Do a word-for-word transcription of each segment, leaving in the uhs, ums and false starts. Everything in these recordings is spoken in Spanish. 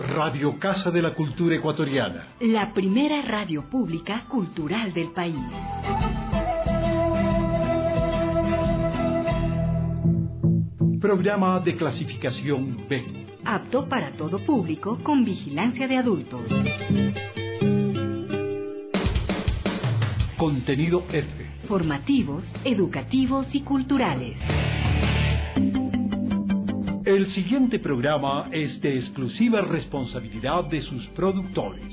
Radio Casa de la Cultura Ecuatoriana. La primera radio pública cultural del país. Programa de clasificación B. Apto para todo público con vigilancia de adultos. Contenido F. Formativos, educativos y culturales. El siguiente programa es de exclusiva responsabilidad de sus productores.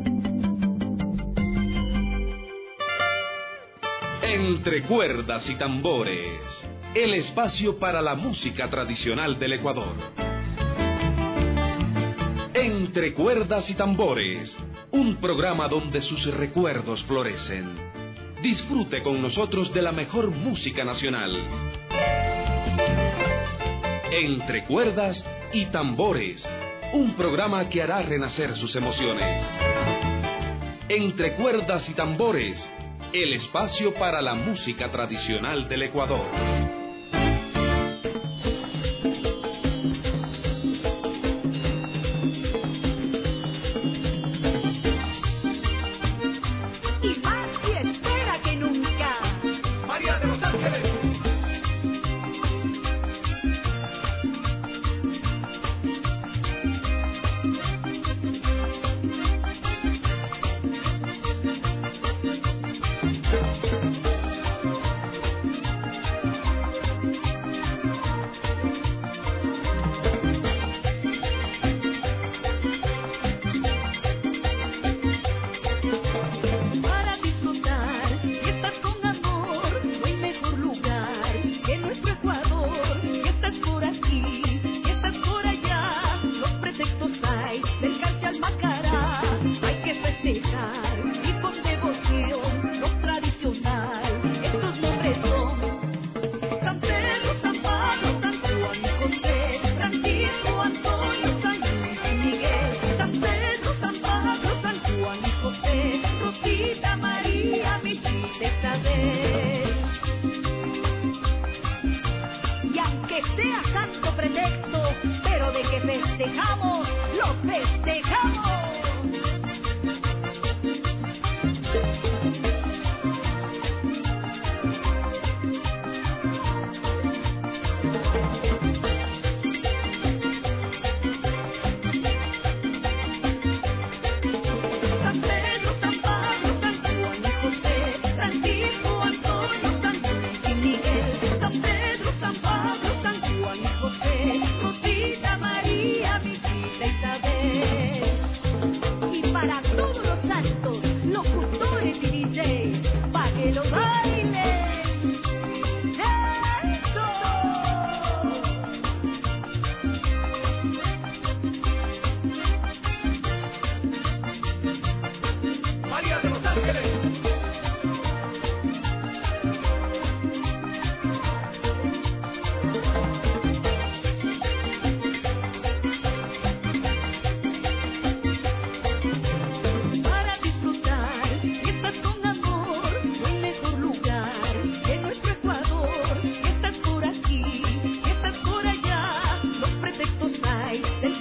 Entre cuerdas y tambores, el espacio para la música tradicional del Ecuador. Entre cuerdas y tambores, un programa donde sus recuerdos florecen. Disfrute con nosotros de la mejor música nacional. Entre cuerdas y tambores, un programa que hará renacer sus emociones. Entre cuerdas y tambores, el espacio para la música tradicional del Ecuador.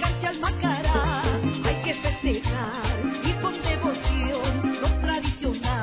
Y con devoción, lo tradicional.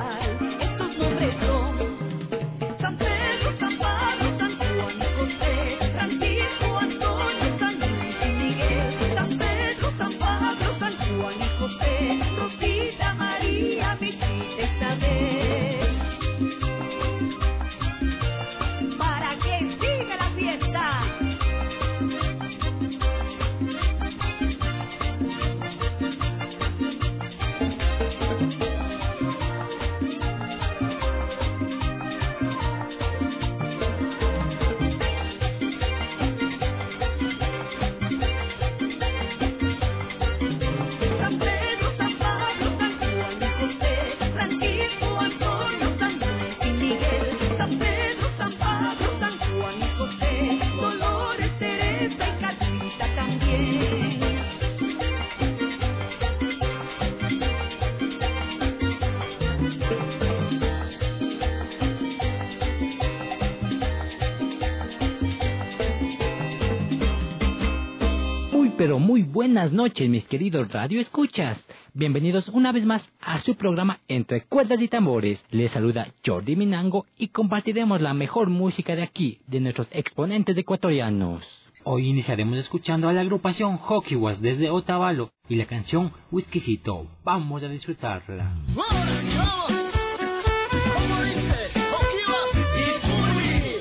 pero muy buenas noches, mis queridos radioescuchas. Bienvenidos una vez más a su programa Entre Cuerdas y Tambores. Les saluda Jordi Minango y compartiremos la mejor música de aquí, de nuestros exponentes ecuatorianos. Hoy iniciaremos escuchando a la agrupación Hokiwas desde Otavalo y la canción Whiskycito. Vamos a disfrutarla. ¡Vamos, vamos! ¿Cómo dice? ¡Hokiwas y Fully!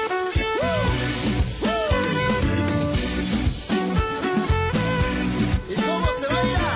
¿Y cómo se baila?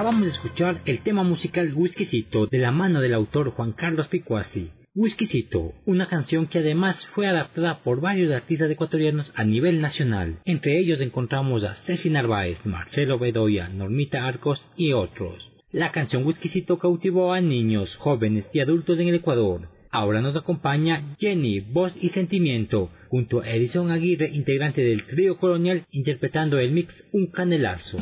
Acabamos de escuchar el tema musical Whiskycito de la mano del autor Juan Carlos Picuasi. Whiskycito, una canción que además fue adaptada por varios artistas ecuatorianos a nivel nacional. Entre ellos encontramos a Ceci Narváez, Marcelo Bedoya, Normita Arcos y otros. La canción Whiskycito cautivó a niños, jóvenes y adultos en el Ecuador. Ahora nos acompaña Jenny, voz y sentimiento, junto a Edison Aguirre, integrante del trío Colonial, interpretando el mix Un Canelazo.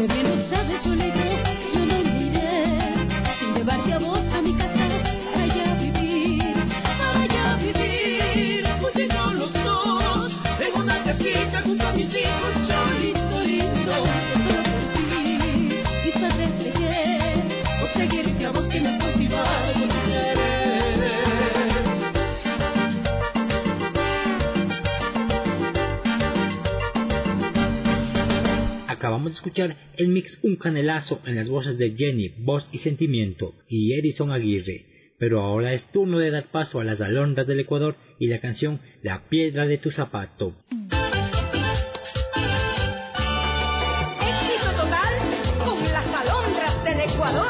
Porque bien lo sabes, yo le digo, yo no iré sin llevarte a vos a mi casa, allá escuchar el mix Un Canelazo en las voces de Jenny, Voz y Sentimiento y Edison Aguirre. Pero ahora es turno de dar paso a las alondras del Ecuador y la canción La Piedra de tu Zapato. Éxito total con las alondras del Ecuador.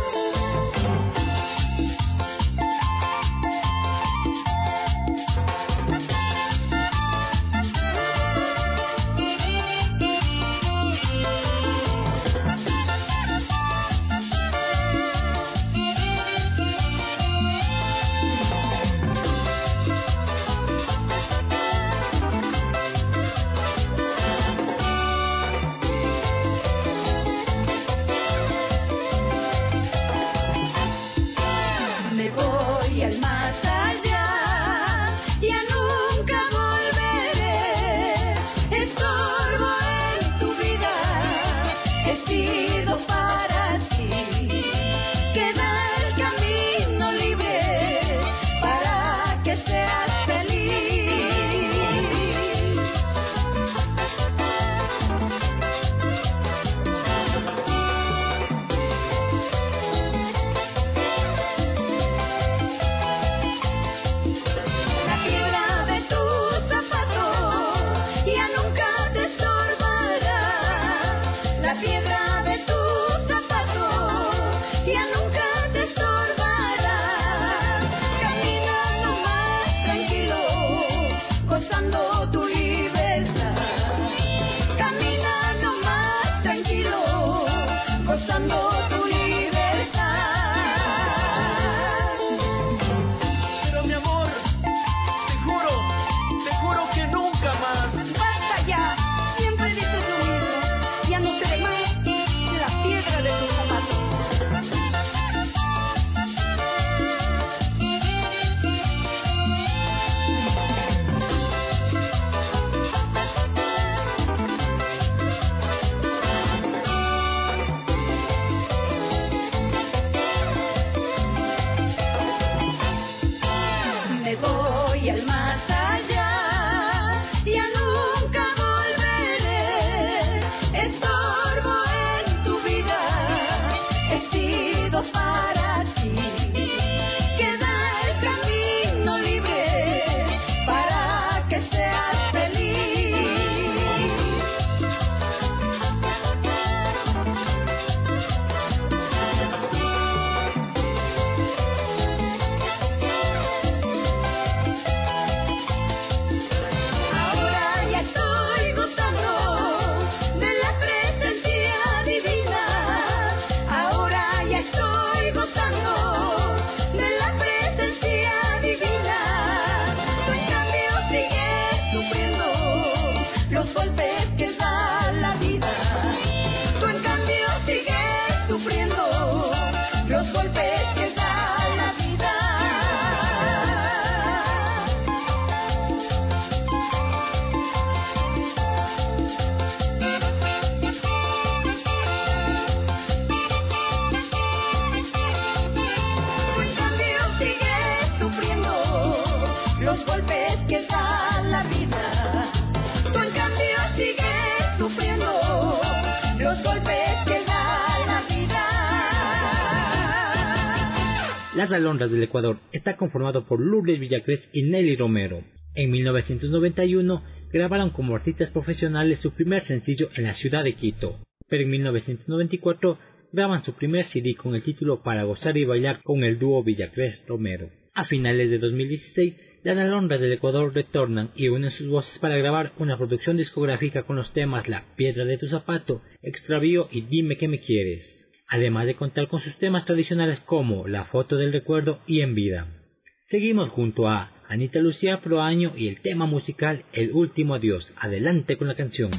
Las Alondras del Ecuador está conformado por Lourdes Villacrés y Nelly Romero. En mil novecientos noventa y uno grabaron como artistas profesionales su primer sencillo en la ciudad de Quito, pero en mil novecientos noventa y cuatro graban su primer C D con el título Para Gozar y Bailar con el dúo Villacrés Romero. A finales de dos mil dieciséis, las Alondras del Ecuador retornan y unen sus voces para grabar una producción discográfica con los temas La Piedra de tu Zapato, Extravío y Dime que me quieres, además de contar con sus temas tradicionales como La Foto del Recuerdo y En Vida. Seguimos junto a Anita Lucía Proaño y el tema musical El Último Adiós. Adelante con la canción.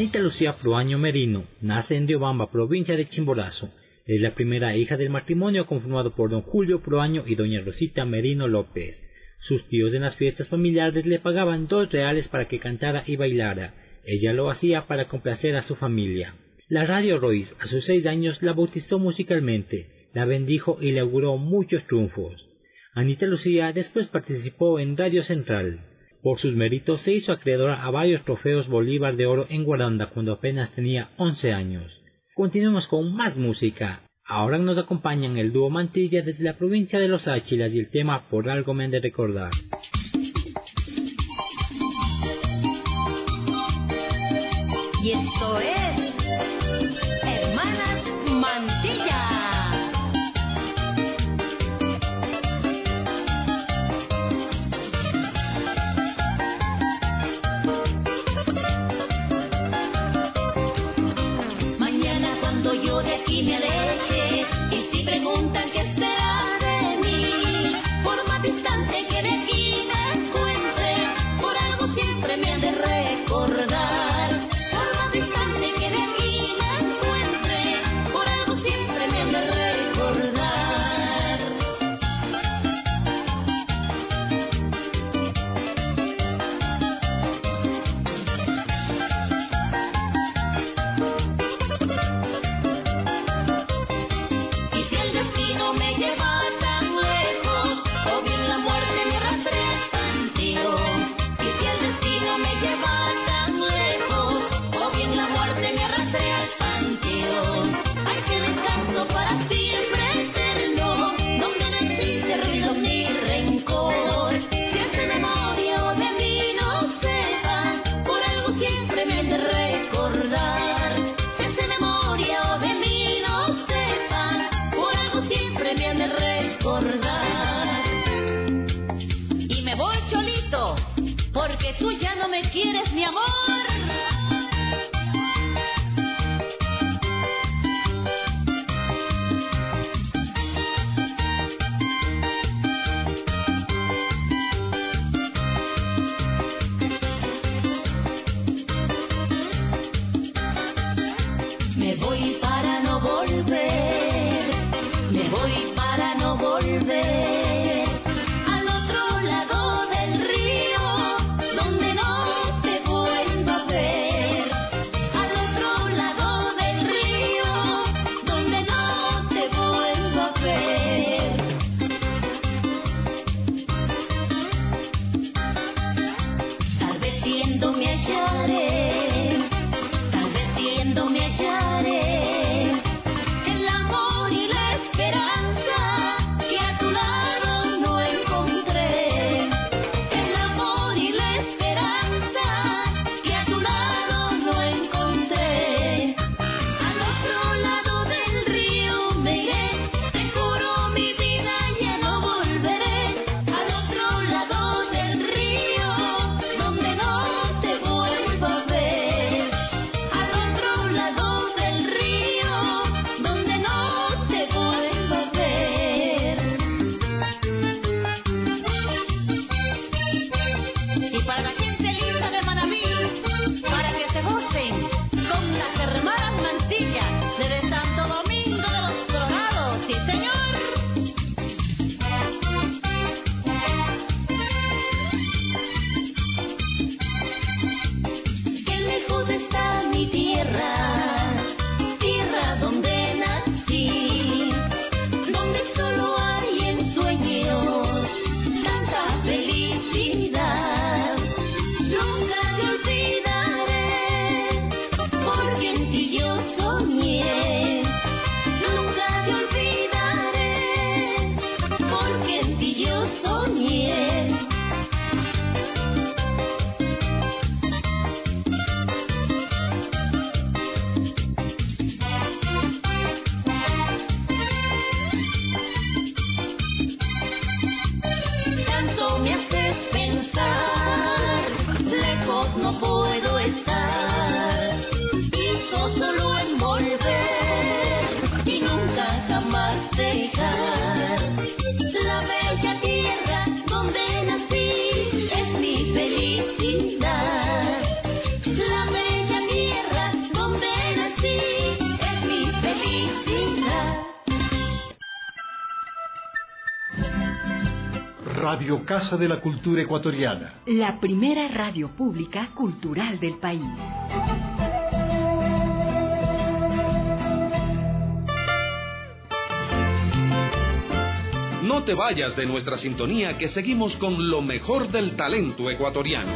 Anita Lucía Proaño Merino nace en Riobamba, provincia de Chimborazo. Es la primera hija del matrimonio conformado por don Julio Proaño y doña Rosita Merino López. Sus tíos en las fiestas familiares le pagaban dos reales para que cantara y bailara. Ella lo hacía para complacer a su familia. La Radio Royce, a sus seis años, la bautizó musicalmente, la bendijo y le auguró muchos triunfos. Anita Lucía después participó en Radio Central. Por sus méritos se hizo acreedora a varios trofeos Bolívar de Oro en Guaranda cuando apenas tenía once años. Continuemos con más música. Ahora nos acompañan el dúo Mantilla desde la provincia de Los Áchilas y el tema Por algo me han de recordar. Y esto es Hermanas Mantilla. Mañana cuando yo de aquí me aleje y si preguntan qué será de mí, por más distante que de aquí me encuentre, por algo siempre me han de recordar. Porque tú ya no me quieres, mi amor. Me voy para no volver, me voy para no volver. La bella tierra Radio Casa de la Cultura Ecuatoriana. La primera radio pública cultural del país. No te vayas de nuestra sintonía, que seguimos con lo mejor del talento ecuatoriano.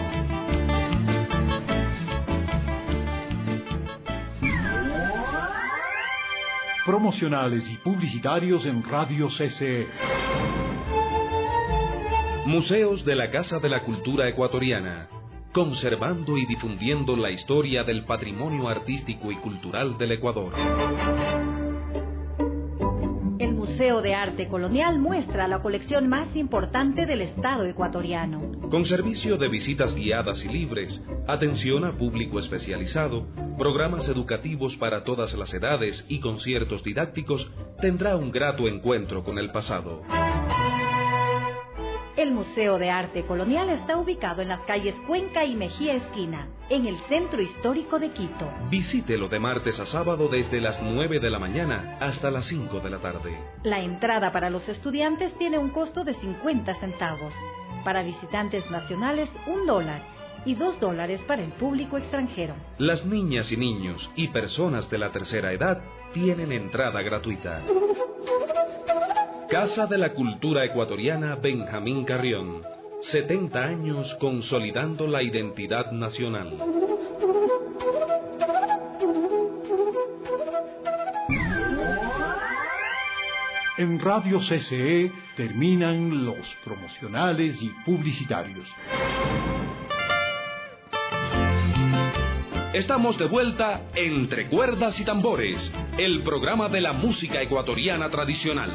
Promocionales y publicitarios en Radio C C E. Museos de la Casa de la Cultura Ecuatoriana, conservando y difundiendo la historia del patrimonio artístico y cultural del Ecuador. El Museo de Arte Colonial muestra la colección más importante del Estado ecuatoriano. Con servicio de visitas guiadas y libres, atención a público especializado, programas educativos para todas las edades y conciertos didácticos, tendrá un grato encuentro con el pasado. El Museo de Arte Colonial está ubicado en las calles Cuenca y Mejía Esquina, en el centro histórico de Quito. Visítelo de martes a sábado desde las nueve de la mañana hasta las cinco de la tarde. La entrada para los estudiantes tiene un costo de cincuenta centavos. Para visitantes nacionales, un dólar. Y dos dólares para el público extranjero. Las niñas y niños y personas de la tercera edad tienen entrada gratuita. Casa de la Cultura Ecuatoriana Benjamín Carrión. setenta años consolidando la identidad nacional. En Radio C C E terminan los promocionales y publicitarios. Estamos de vuelta Entre Cuerdas y Tambores, el programa de la música ecuatoriana tradicional.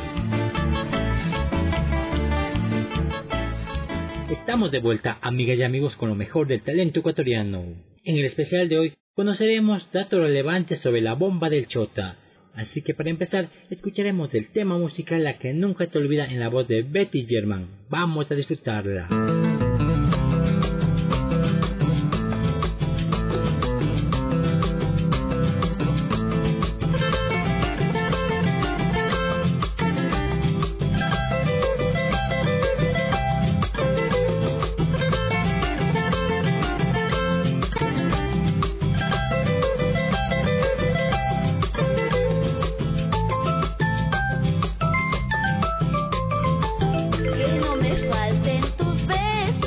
Estamos de vuelta, amigas y amigos, con lo mejor del talento ecuatoriano. En el especial de hoy conoceremos datos relevantes sobre la bomba del Chota. Así que para empezar, escucharemos el tema musical La que nunca te olvida en la voz de Betty German. Vamos a disfrutarla. Que no me falten tus besos.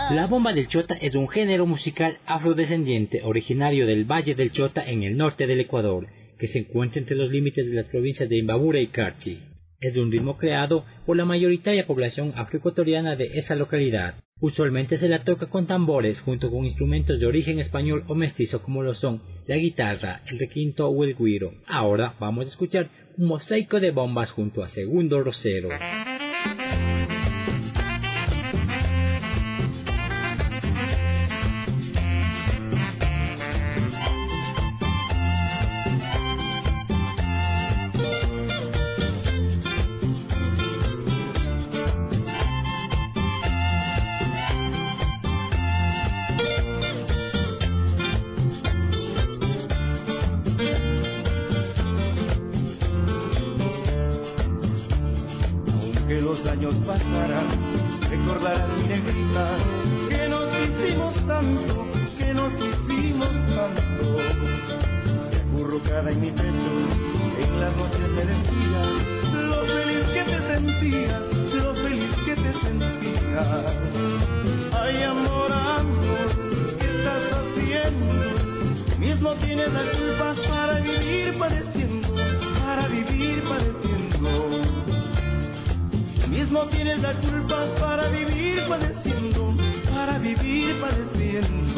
La bomba del Chota es un género musical afrodescendiente originario del Valle del Chota en el norte del Ecuador, que se encuentra entre los límites de las provincias de Imbabura y Carchi. Es un ritmo creado por la mayoritaria población afroecuatoriana de esa localidad. Usualmente se la toca con tambores junto con instrumentos de origen español o mestizo como lo son la guitarra, el requinto o el güiro. Ahora vamos a escuchar un mosaico de bombas junto a Segundo Rosero. Recordarás, mi negrita, que nos hicimos tanto, que nos hicimos tanto. Me acurrucada en mi pecho, en las noches me decía lo feliz que te sentías, lo feliz que te sentías. Ay, amor, amor, ¿qué estás haciendo? Tú mismo tienes la culpa para vivir padeciendo, para vivir padeciendo. Mismo tienes la culpa para vivir padeciendo, para vivir padeciendo.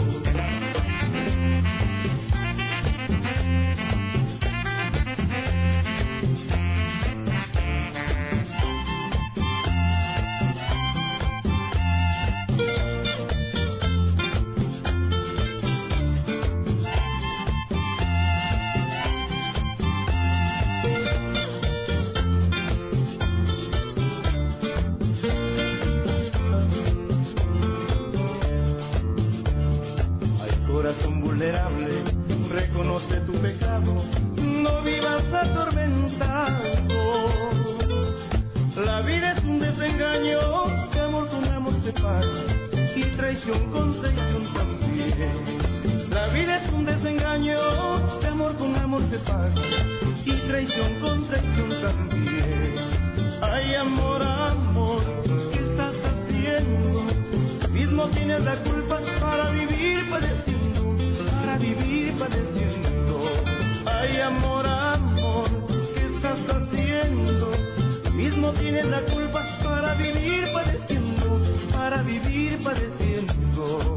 Reconoce tu pecado, no vivas atormentado. La vida es un desengaño, que amor con amor se paga, y traición con traición también. La vida es un desengaño, que amor con amor se paga, y traición con traición también. Ay, amor, amor, ¿qué estás haciendo? Mismo tienes la culpa para vivir padeciendo, para vivir padeciendo. Ay, amor, amor, ¿qué estás haciendo? Mismo tienes la culpa para vivir padeciendo, para vivir padeciendo.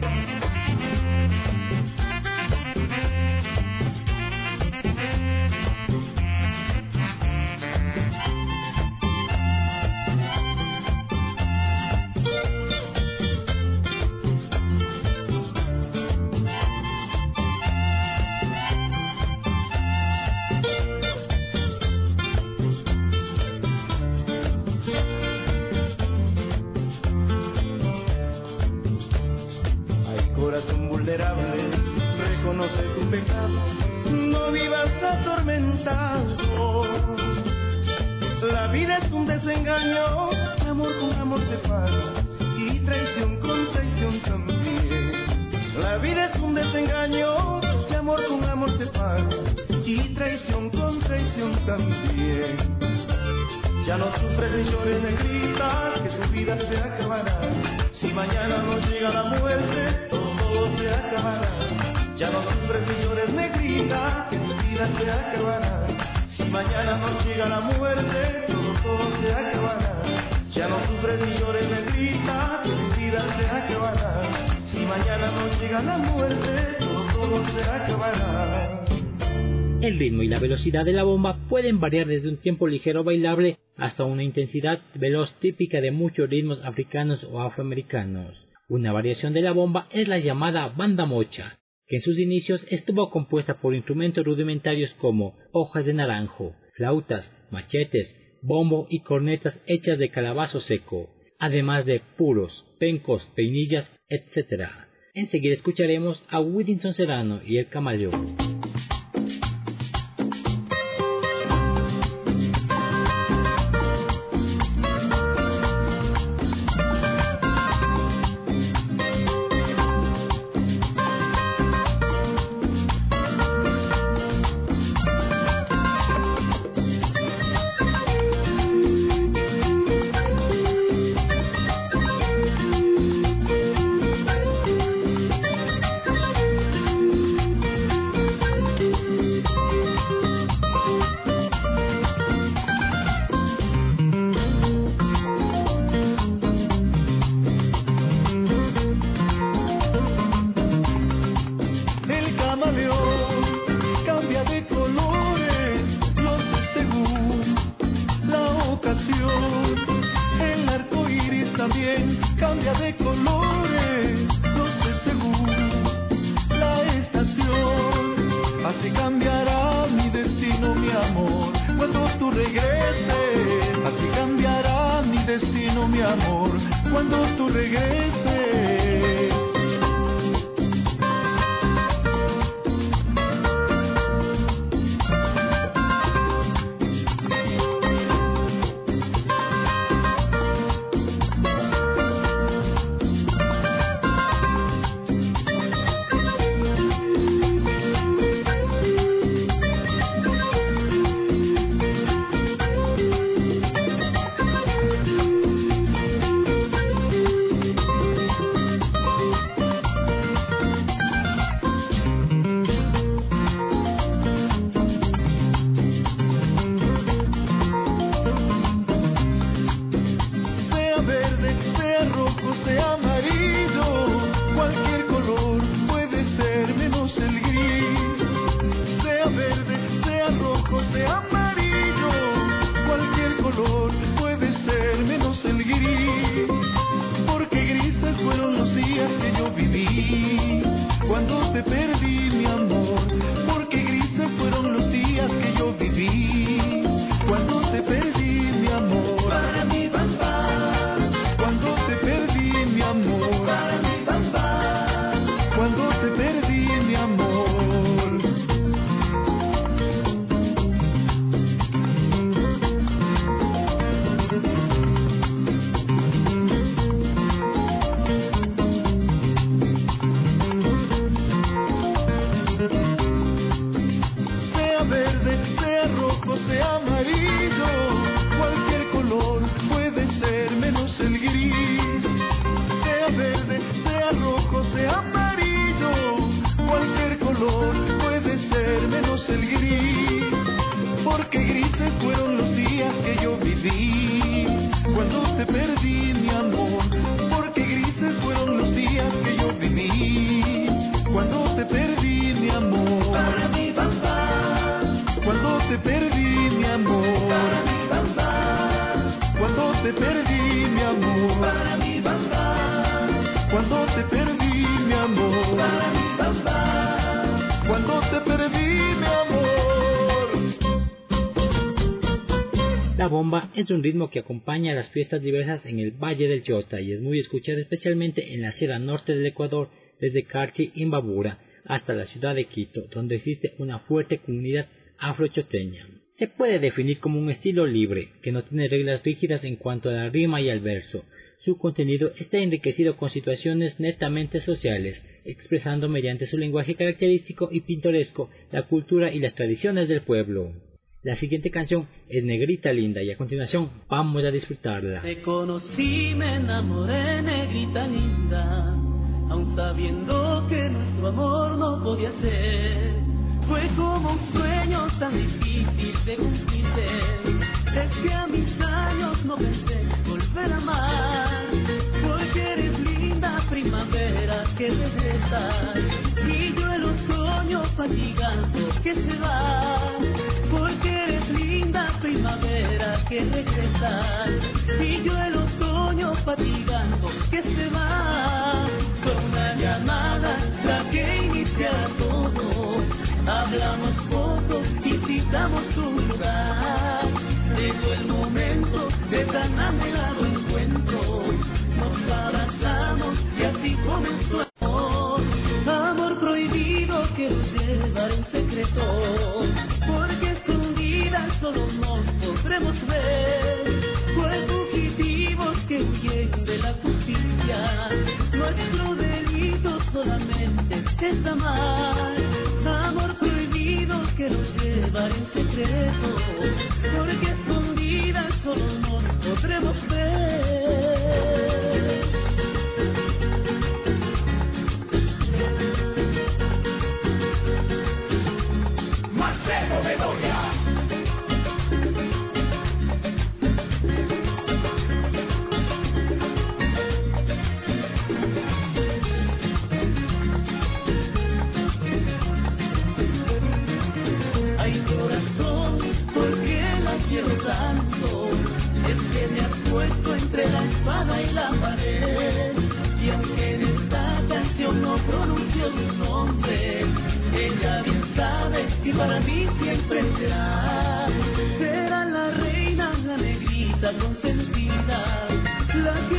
Reconoce tu pecado, no vivas atormentado. La vida es un desengaño, amor con amor se paga, y traición con traición también. La vida es un desengaño, amor con amor se paga, y traición con traición también. Ya no sufres ni llores, negrita, que tu vida se acabará. Si mañana no llega la muerte, todo se acabará. Ya no sufres ni llores, negrita, que tu vida se acabará. Si mañana no llega la muerte, todo, todo se acabará. Ya no sufres ni llores, negrita, que tu vida se acabará. Si mañana no llega la muerte, todo, todo se acabará. El ritmo y la velocidad de la bomba pueden variar desde un tiempo ligero bailable hasta una intensidad veloz típica de muchos ritmos africanos o afroamericanos. Una variación de la bomba es la llamada banda mocha, que en sus inicios estuvo compuesta por instrumentos rudimentarios como hojas de naranjo, flautas, machetes, bombo y cornetas hechas de calabazo seco, además de puros, pencos, peinillas, etcétera. Enseguida escucharemos a Whittinson Serrano y el Camaleón. amor cuando tú regreses. La bomba es un ritmo que acompaña a las fiestas diversas en el Valle del Chota y es muy escuchado especialmente en la Sierra Norte del Ecuador, desde Carchi, Imbabura, hasta la ciudad de Quito, donde existe una fuerte comunidad afrochoteña. Se puede definir como un estilo libre, que no tiene reglas rígidas en cuanto a la rima y al verso. Su contenido está enriquecido con situaciones netamente sociales, expresando mediante su lenguaje característico y pintoresco la cultura y las tradiciones del pueblo. La siguiente canción es Negrita Linda y a continuación vamos a disfrutarla. Te conocí, me enamoré, negrita linda, aun sabiendo que nuestro amor no podía ser. Fue como un sueño tan difícil de cumplirse. Es que a mis años no pensé volver a amar, porque eres linda primavera que regresa, y yo el otoño fatigando que se va. Porque eres linda primavera que regresa, y yo el otoño fatigando que se va. Fue una llamada la que inicia todo, hablamos poco y citamos un lugar. Llegó el momento de tan anhelado encuentro, nos abrazamos y así comenzó el amor. Amor prohibido que nos llevará en secreto, porque escondidas solo nos podremos ver. Pues fugitivos que huyen de la justicia, nuestro delito solamente es amar. Amor prohibido que nos llevará en secreto, porque escondidas solo nos podremos ver. Marcelo Bedoya. Ay corazón, ¿por qué la quiero tanto? Es que me has puesto entre la espada y la pared, y aunque en esta canción no pronuncio su nombre, ella bien sabe que para mí siempre será. Será la reina, la negrita consentida, la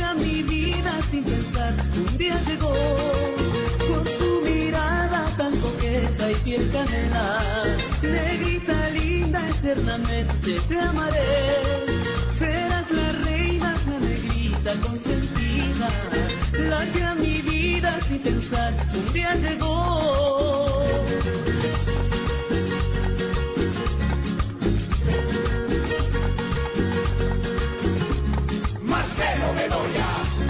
canela. Negrita linda, eternamente te amaré. Serás la reina, la negrita consentida, la que a mi vida sin pensar un día llegó. Marcelo Bedoya.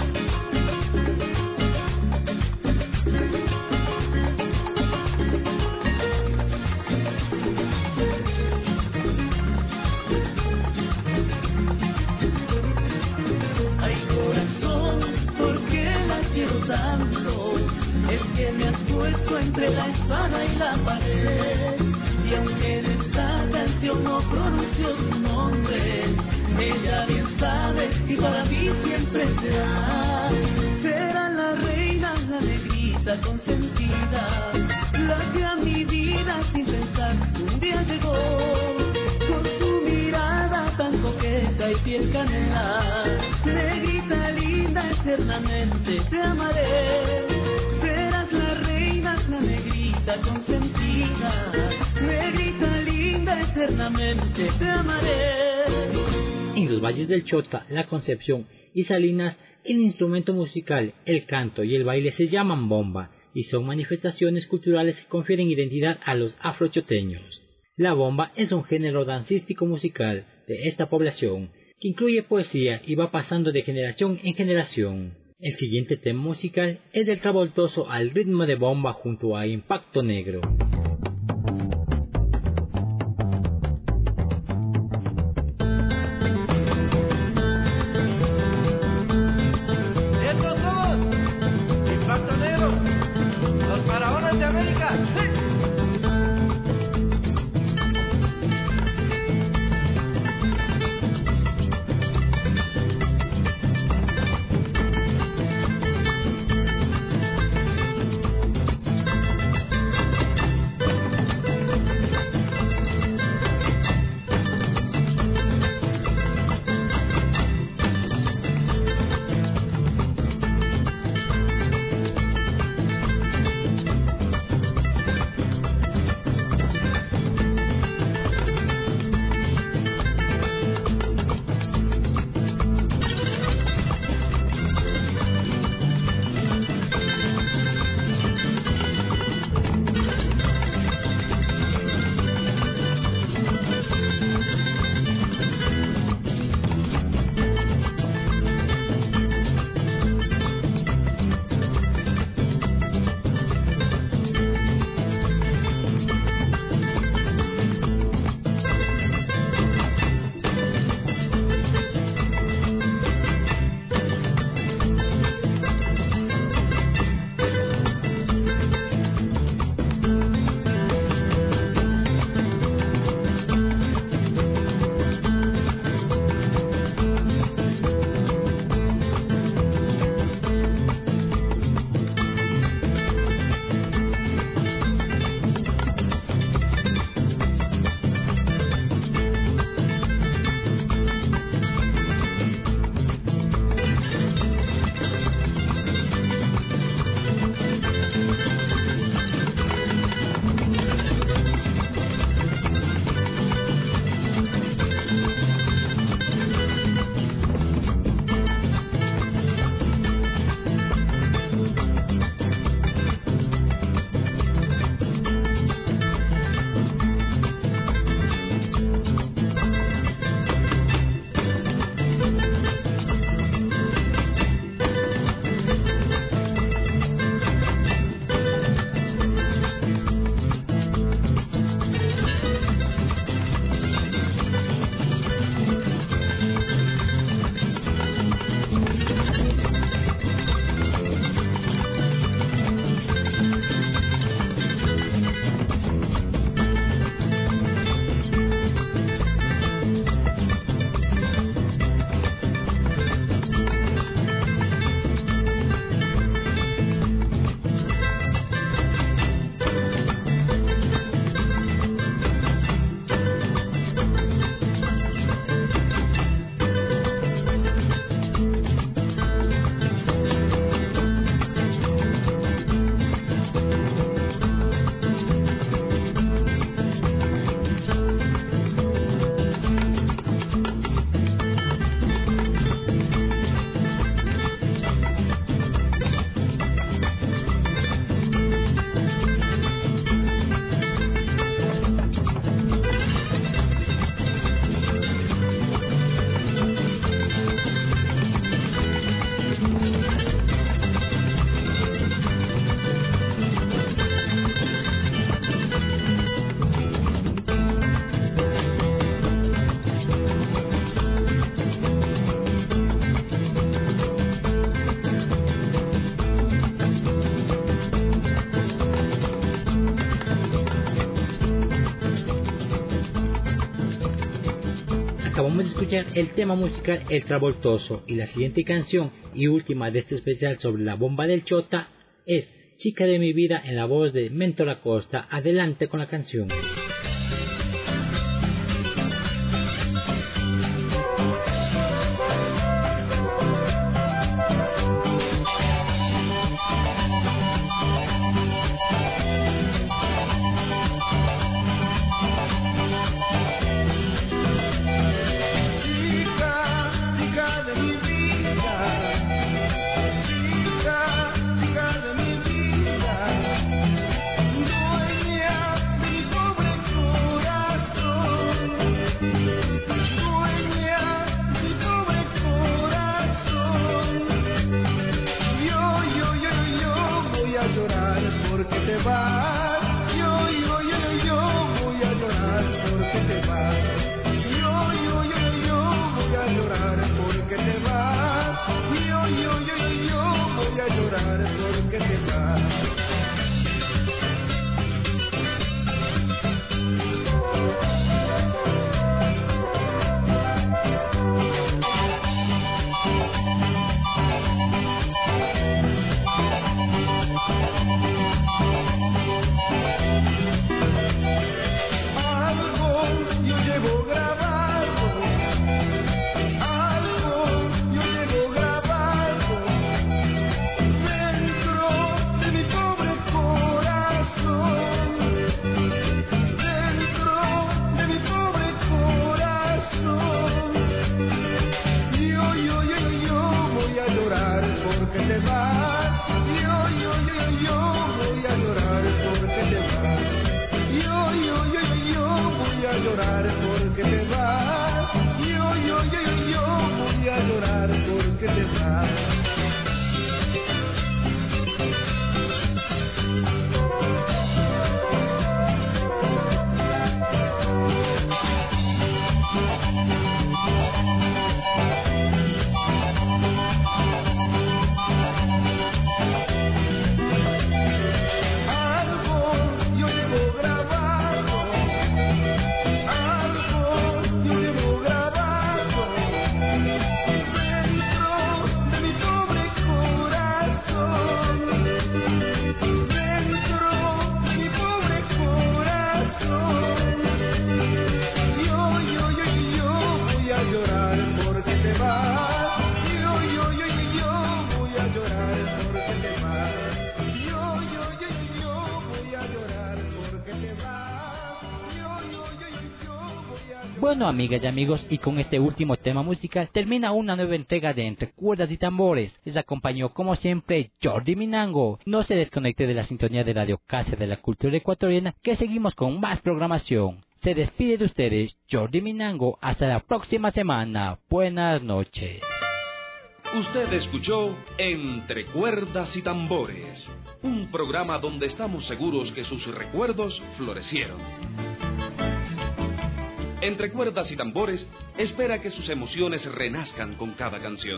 Ay corazón, ¿por qué la quiero tanto? Es que me has puesto entre la espada y la pared. Y aunque en esta canción no pronuncio su nombre, ella bien sabe y para mí siempre será. Será la reina, la negrita consentida, la que a mi vida sin pensar un día llegó. Con su mirada tan coqueta y piel canela, negrita linda, eternamente te amaré. Serás la reina, la negrita consentida, negrita linda, eternamente te amaré. En los valles del Chota, La Concepción y Salinas, el instrumento musical, el canto y el baile se llaman bomba y son manifestaciones culturales que confieren identidad a los afrochoteños. La bomba es un género dancístico musical de esta población que incluye poesía y va pasando de generación en generación. El siguiente tema musical es del revoltoso al ritmo de bomba junto a Impacto Negro. Estos somos Impacto Negro, los faraones de América. ¡Sí! Acabamos de escuchar el tema musical El Travoltoso y la siguiente canción y última de este especial sobre la bomba del Chota es Chica de mi vida en la voz de Mentor Acosta. Adelante con la canción. Bueno, amigas y amigos, y con este último tema musical termina una nueva entrega de Entre Cuerdas y Tambores. Les acompañó como siempre Jordi Minango. No se desconecte de la sintonía de Radio Casa de la Cultura Ecuatoriana, que seguimos con más programación. Se despide de ustedes Jordi Minango. Hasta la próxima semana. Buenas noches. Usted escuchó Entre Cuerdas y Tambores, un programa donde estamos seguros que sus recuerdos florecieron. Entre Cuerdas y Tambores espera que sus emociones renazcan con cada canción.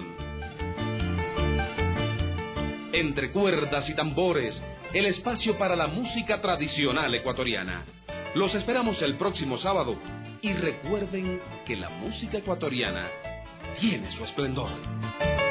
Entre Cuerdas y Tambores, el espacio para la música tradicional ecuatoriana. Los esperamos el próximo sábado y recuerden que la música ecuatoriana tiene su esplendor.